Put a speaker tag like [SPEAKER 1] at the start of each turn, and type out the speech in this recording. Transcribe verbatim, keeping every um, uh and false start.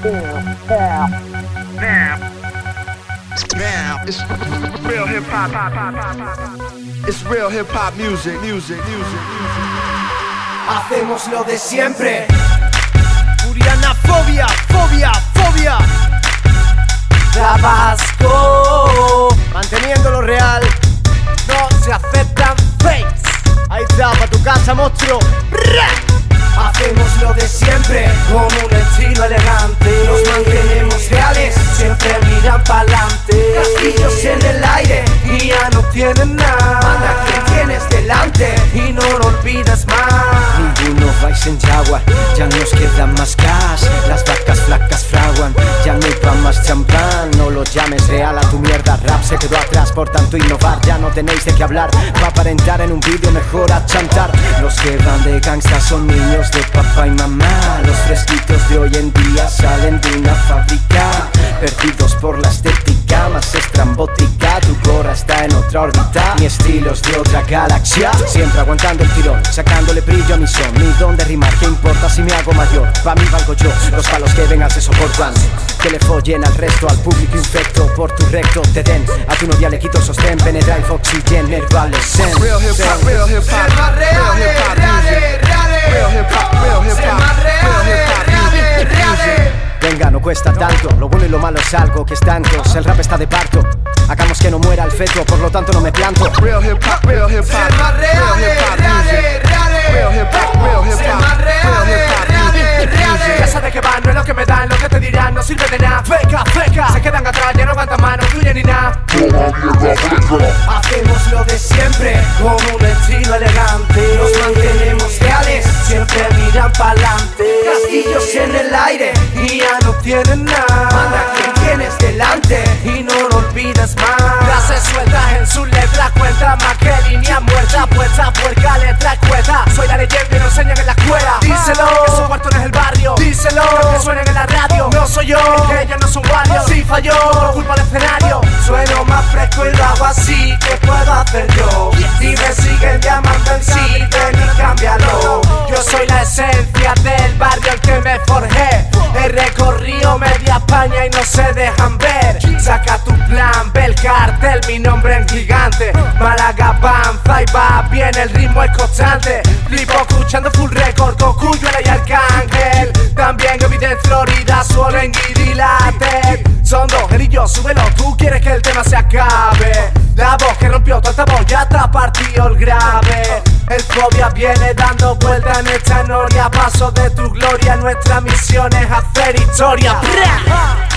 [SPEAKER 1] Now, now, it's real hip hop. It's real hip hop music, music, music, music.
[SPEAKER 2] Hacemos lo de siempre.
[SPEAKER 3] Furiana fobia, fobia, fobia.
[SPEAKER 2] Tabasco,
[SPEAKER 3] Manteniendo lo real,
[SPEAKER 2] no se aceptan fakes.
[SPEAKER 3] ahí está, pa' tu casa, monstruo.
[SPEAKER 2] Hacemos lo de siempre, con un estilo elegante. Nos mantenemos reales, siempre miran pa'lante. Castillos en el aire y ya no tienen nada. Manda quien tienes delante y no lo olvides más.
[SPEAKER 4] Ninguno vais en Jaguar, ya nos queda más gas. Las vacas flacas fraguan, ya no hay pa' más champán. No lo llames real a tu mierda, rap se quedó atrás, por tanto innovar. Ya no tenéis de qué hablar, pa' aparentar en un vídeo mejor a chantar. Los que van de gangsta son niños de papá y mamá. Los fresquitos de hoy en día salen de una fábrica, perdidos por la estética más estrambótica. Tu gorra está en otra órbita, mi estilo es de otra galaxia. Siempre aguantando el tirón, sacándole brillo a mi son. Ni dónde rimar, qué importa si me hago mayor. Pa' mí valgo yo, los palos que vengan se soportan. Que le follen al resto, al público infecto. Por tu recto te den, a tu novia le quito sostén. Benedrive, Oxygen, Nervalescent.
[SPEAKER 1] Real hip hop, real hip hop, real hip hop music. Real hip hop, real hip hop, real hip hop music, music.
[SPEAKER 4] Venga, no cuesta tanto, lo bueno y lo malo es algo que es tanto. El rap está de parto, hagamos que no muera el feto, por lo tanto no me planto.
[SPEAKER 1] Real hip hop, real hip hop, real hip hop music. Real hip hop, real hip hop, real hip hop music, music.
[SPEAKER 2] Ya sabes que van, no es lo que me dan, lo que te dirán no sirve de nada. Feca, feca, se quedan atrás, ya no aguantan más, no fluyen ni nada. Hacemos lo de siempre, con un estilo elegante. Nos mantenemos reales, siempre miran pa'lante. Castillos en el aire y ya no tienen nada. Manda quien tienes delante y no lo olvides más. Frases sueltas en sus letras, cuenta más que línea muerta. Puesta puerca, letra escueta. Soy la leyenda y no enseñan en la escuela. Díselo, que su cuarto no es el barrio. Díselo, que suenen en la radio. No soy yo, que ellos no son varios. Si falló, por culpa del escenario. Sueno más fresco y lo hago así. ¿Qué puedo hacer yo? Si me siguen llamando en sí, ven y cámbialo. Yo soy la esencia del barrio al que me forjé. He recorrido media España y no se dejan ver. Saca tu plan, ve el cartel, mi nombre en gigante. Málaga avanza y va bien, el ritmo es constante. Flipo escuchando full record, Cocuyuela y Arcángel. También Evident Florida, suelen y dilate. Son dos gerillos, súbelo, tú quieres que el tema se acabe. La voz que rompió tu altavoz ya te ha partido el grave. El fobia viene dando vuelta en esta noria. Paso de tu gloria, nuestra misión es hacer historia.